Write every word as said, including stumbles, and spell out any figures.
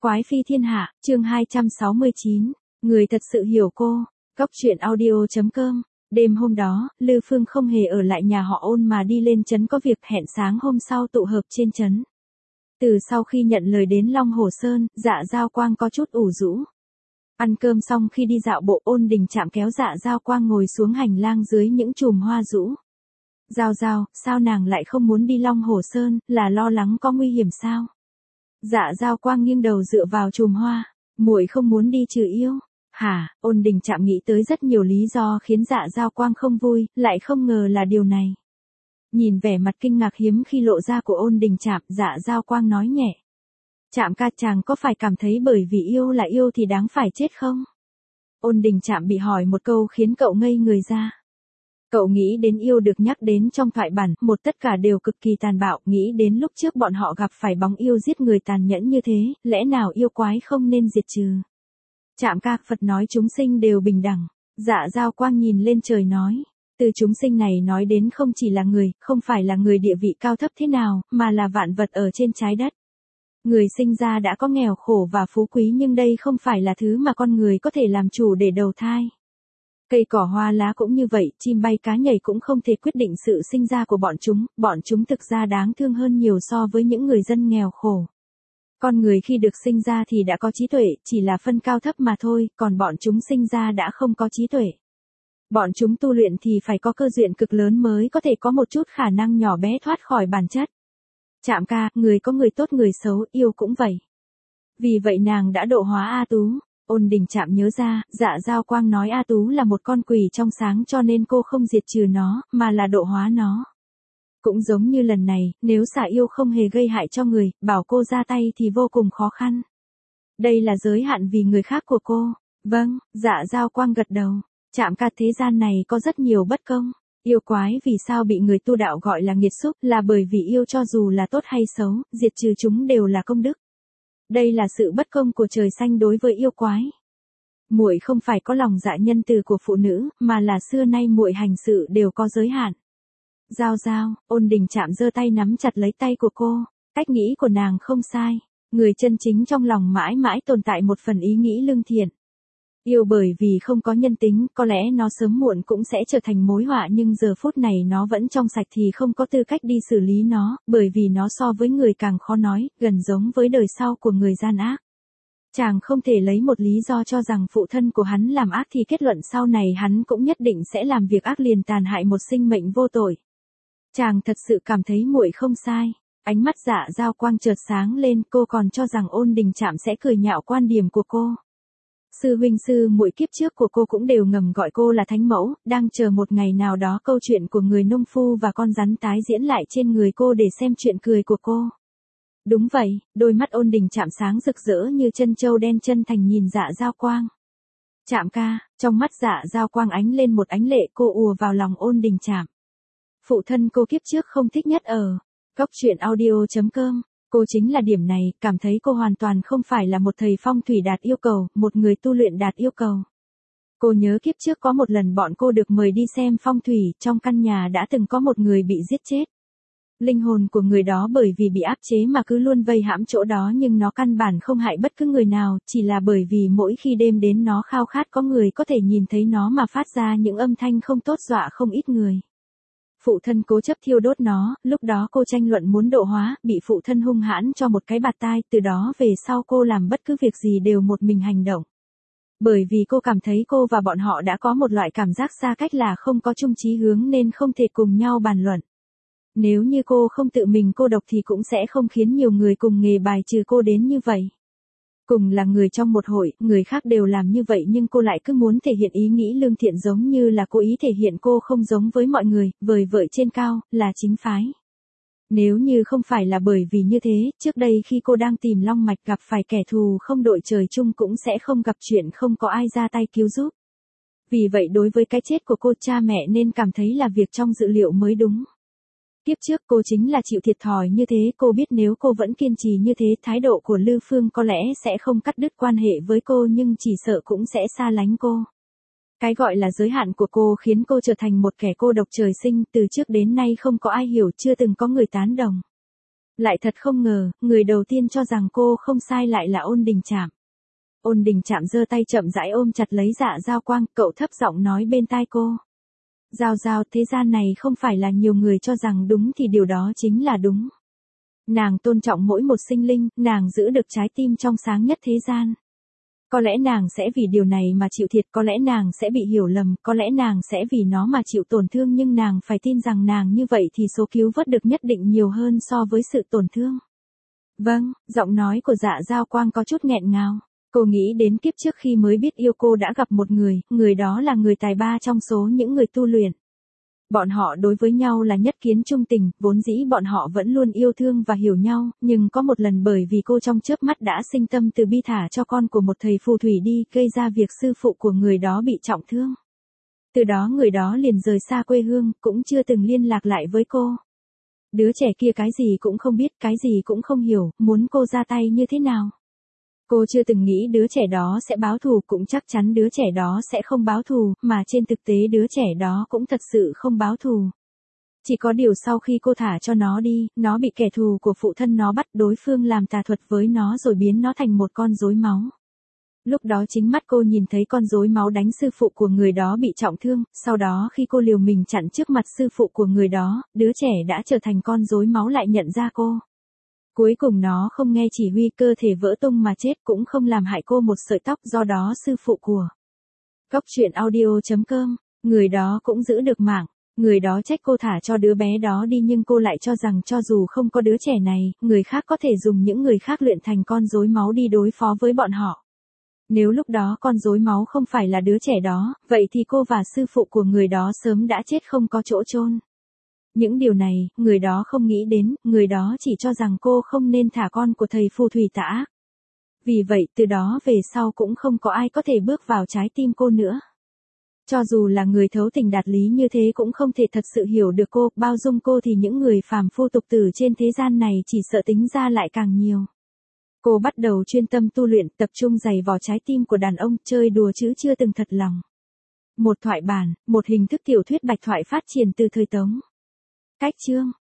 Quái phi thiên hạ, chương hai trăm sáu mươi chín, người thật sự hiểu cô. Góc truyện audio chấm com. Đêm hôm đó, Lư Phương không hề ở lại nhà họ Ôn mà đi lên trấn có việc, hẹn sáng hôm sau tụ hợp trên trấn. Từ sau khi nhận lời đến Long Hồ Sơn, Dạ Giao Quang có chút ủ rũ. Ăn cơm xong khi đi dạo bộ, Ôn Đình Trạm kéo Dạ Giao Quang ngồi xuống hành lang dưới những chùm hoa rũ. Giao Giao, sao nàng lại không muốn đi Long Hồ Sơn, là lo lắng có nguy hiểm sao? Dạ Giao Quang nghiêng đầu dựa vào chùm hoa, muội không muốn đi trừ yêu. Hả? Ôn Đình Trạm nghĩ tới rất nhiều lý do khiến Dạ Giao Quang không vui, lại không ngờ là điều này. Nhìn vẻ mặt kinh ngạc hiếm khi lộ ra của Ôn Đình Trạm, Dạ Giao Quang nói nhẹ. Trạm ca, chàng có phải cảm thấy bởi vì yêu là yêu thì đáng phải chết không? Ôn Đình Trạm bị hỏi một câu khiến cậu ngây người ra. Cậu nghĩ đến yêu được nhắc đến trong thoại bản, một tất cả đều cực kỳ tàn bạo, nghĩ đến lúc trước bọn họ gặp phải bóng yêu giết người tàn nhẫn như thế, lẽ nào yêu quái không nên diệt trừ? Trạm ca, Phật nói chúng sinh đều bình đẳng. Dạ Giao Quang nhìn lên trời nói. Từ chúng sinh này nói đến không chỉ là người, không phải là người địa vị cao thấp thế nào, mà là vạn vật ở trên trái đất. Người sinh ra đã có nghèo khổ và phú quý, nhưng đây không phải là thứ mà con người có thể làm chủ để đầu thai. Cây cỏ hoa lá cũng như vậy, chim bay cá nhảy cũng không thể quyết định sự sinh ra của bọn chúng, bọn chúng thực ra đáng thương hơn nhiều so với những người dân nghèo khổ. Con người khi được sinh ra thì đã có trí tuệ, chỉ là phân cao thấp mà thôi, còn bọn chúng sinh ra đã không có trí tuệ. Bọn chúng tu luyện thì phải có cơ duyên cực lớn mới có thể có một chút khả năng nhỏ bé thoát khỏi bản chất. Trạm ca, người có người tốt người xấu, yêu cũng vậy. Vì vậy nàng đã độ hóa A Tú. Ôn Đình Trạm nhớ ra, Dạ Giao Quang nói A Tú là một con quỷ trong sáng cho nên cô không diệt trừ nó, mà là độ hóa nó. Cũng giống như lần này, nếu xả yêu không hề gây hại cho người, bảo cô ra tay thì vô cùng khó khăn. Đây là giới hạn vì người khác của cô. Vâng, Dạ Giao Quang gật đầu. Trạm ca, thế gian này có rất nhiều bất công. Yêu quái vì sao bị người tu đạo gọi là nghiệt xúc, là bởi vì yêu cho dù là tốt hay xấu, diệt trừ chúng đều là công đức. Đây là sự bất công của trời xanh đối với yêu quái. Muội không phải có lòng dạ nhân từ của phụ nữ, mà là xưa nay muội hành sự đều có giới hạn. Giao Giao, Ôn Đình Trạm giơ tay nắm chặt lấy tay của cô, cách nghĩ của nàng không sai. Người chân chính trong lòng mãi mãi tồn tại một phần ý nghĩ lương thiện. Yêu bởi vì không có nhân tính, có lẽ nó sớm muộn cũng sẽ trở thành mối họa, nhưng giờ phút này nó vẫn trong sạch thì không có tư cách đi xử lý nó, bởi vì nó so với người càng khó nói, gần giống với đời sau của người gian ác. Chàng không thể lấy một lý do cho rằng phụ thân của hắn làm ác thì kết luận sau này hắn cũng nhất định sẽ làm việc ác liền tàn hại một sinh mệnh vô tội. Chàng thật sự cảm thấy muội không sai. Ánh mắt Dạ Giao Quang chợt sáng lên, cô còn cho rằng Ôn Đình Trạm sẽ cười nhạo quan điểm của cô. Sư huynh sư muội kiếp trước của cô cũng đều ngầm gọi cô là thánh mẫu, đang chờ một ngày nào đó câu chuyện của người nông phu và con rắn tái diễn lại trên người cô để xem chuyện cười của cô. Đúng vậy, đôi mắt Ôn Đình Trạm sáng rực rỡ như chân châu đen chân thành nhìn Dạ Giao Quang. Trạm ca, trong mắt Dạ Giao Quang ánh lên một ánh lệ, cô ùa vào lòng Ôn Đình Trạm. Phụ thân cô kiếp trước không thích nhất ở góc truyện audio chấm com. Cô chính là điểm này, cảm thấy cô hoàn toàn không phải là một thầy phong thủy đạt yêu cầu, một người tu luyện đạt yêu cầu. Cô nhớ kiếp trước có một lần bọn cô được mời đi xem phong thủy, trong căn nhà đã từng có một người bị giết chết. Linh hồn của người đó bởi vì bị áp chế mà cứ luôn vây hãm chỗ đó, nhưng nó căn bản không hại bất cứ người nào, chỉ là bởi vì mỗi khi đêm đến nó khao khát có người có thể nhìn thấy nó mà phát ra những âm thanh không tốt dọa không ít người. Phụ thân cố chấp thiêu đốt nó, lúc đó cô tranh luận muốn độ hóa, bị phụ thân hung hãn cho một cái bạt tai, từ đó về sau cô làm bất cứ việc gì đều một mình hành động. Bởi vì cô cảm thấy cô và bọn họ đã có một loại cảm giác xa cách là không có chung chí hướng nên không thể cùng nhau bàn luận. Nếu như cô không tự mình cô độc thì cũng sẽ không khiến nhiều người cùng nghề bài trừ cô đến như vậy. Cùng là người trong một hội, người khác đều làm như vậy nhưng cô lại cứ muốn thể hiện ý nghĩ lương thiện giống như là cố ý thể hiện cô không giống với mọi người, vời vợi trên cao, là chính phái. Nếu như không phải là bởi vì như thế, trước đây khi cô đang tìm long mạch gặp phải kẻ thù không đội trời chung cũng sẽ không gặp chuyện không có ai ra tay cứu giúp. Vì vậy đối với cái chết của cô, cha mẹ nên cảm thấy là việc trong dự liệu mới đúng. Kiếp trước cô chính là chịu thiệt thòi như thế, cô biết nếu cô vẫn kiên trì như thế, thái độ của Lư Phương có lẽ sẽ không cắt đứt quan hệ với cô nhưng chỉ sợ cũng sẽ xa lánh cô. Cái gọi là giới hạn của cô khiến cô trở thành một kẻ cô độc trời sinh, từ trước đến nay không có ai hiểu, chưa từng có người tán đồng. Lại thật không ngờ, người đầu tiên cho rằng cô không sai lại là Ôn Đình Trạm. Ôn Đình Trạm giơ tay chậm rãi ôm chặt lấy Dạ Giao Quang, cậu thấp giọng nói bên tai cô. Giao Giao, thế gian này không phải là nhiều người cho rằng đúng thì điều đó chính là đúng. Nàng tôn trọng mỗi một sinh linh, nàng giữ được trái tim trong sáng nhất thế gian. Có lẽ nàng sẽ vì điều này mà chịu thiệt, có lẽ nàng sẽ bị hiểu lầm, có lẽ nàng sẽ vì nó mà chịu tổn thương, nhưng nàng phải tin rằng nàng như vậy thì số cứu vớt được nhất định nhiều hơn so với sự tổn thương. Vâng, giọng nói của Dạ Giao Quang có chút nghẹn ngào. Cô nghĩ đến kiếp trước khi mới biết yêu cô đã gặp một người, người đó là người tài ba trong số những người tu luyện. Bọn họ đối với nhau là nhất kiến trung tình, vốn dĩ bọn họ vẫn luôn yêu thương và hiểu nhau, nhưng có một lần bởi vì cô trong chớp mắt đã sinh tâm từ bi thả cho con của một thầy phù thủy đi, gây ra việc sư phụ của người đó bị trọng thương. Từ đó người đó liền rời xa quê hương, cũng chưa từng liên lạc lại với cô. Đứa trẻ kia cái gì cũng không biết, cái gì cũng không hiểu, muốn cô ra tay như thế nào. Cô chưa từng nghĩ đứa trẻ đó sẽ báo thù, cũng chắc chắn đứa trẻ đó sẽ không báo thù, mà trên thực tế đứa trẻ đó cũng thật sự không báo thù. Chỉ có điều sau khi cô thả cho nó đi, nó bị kẻ thù của phụ thân nó bắt, đối phương làm tà thuật với nó rồi biến nó thành một con rối máu. Lúc đó chính mắt cô nhìn thấy con rối máu đánh sư phụ của người đó bị trọng thương, sau đó khi cô liều mình chặn trước mặt sư phụ của người đó, đứa trẻ đã trở thành con rối máu lại nhận ra cô. Cuối cùng nó không nghe chỉ huy, cơ thể vỡ tung mà chết, cũng không làm hại cô một sợi tóc, do đó sư phụ của Cóc truyện audio chấm com, người đó cũng giữ được mạng. Người đó trách cô thả cho đứa bé đó đi, nhưng cô lại cho rằng cho dù không có đứa trẻ này, người khác có thể dùng những người khác luyện thành con rối máu đi đối phó với bọn họ. Nếu lúc đó con rối máu không phải là đứa trẻ đó, vậy thì cô và sư phụ của người đó sớm đã chết không có chỗ chôn. Những điều này, người đó không nghĩ đến, người đó chỉ cho rằng cô không nên thả con của thầy phù thủy tà ác. Vì vậy, từ đó về sau cũng không có ai có thể bước vào trái tim cô nữa. Cho dù là người thấu tình đạt lý như thế cũng không thể thật sự hiểu được cô, bao dung cô, thì những người phàm phu tục tử trên thế gian này chỉ sợ tính ra lại càng nhiều. Cô bắt đầu chuyên tâm tu luyện, tập trung giày vò trái tim của đàn ông, chơi đùa chứ chưa từng thật lòng. Một thoại bản, một hình thức tiểu thuyết bạch thoại phát triển từ thời Tống. Cách chương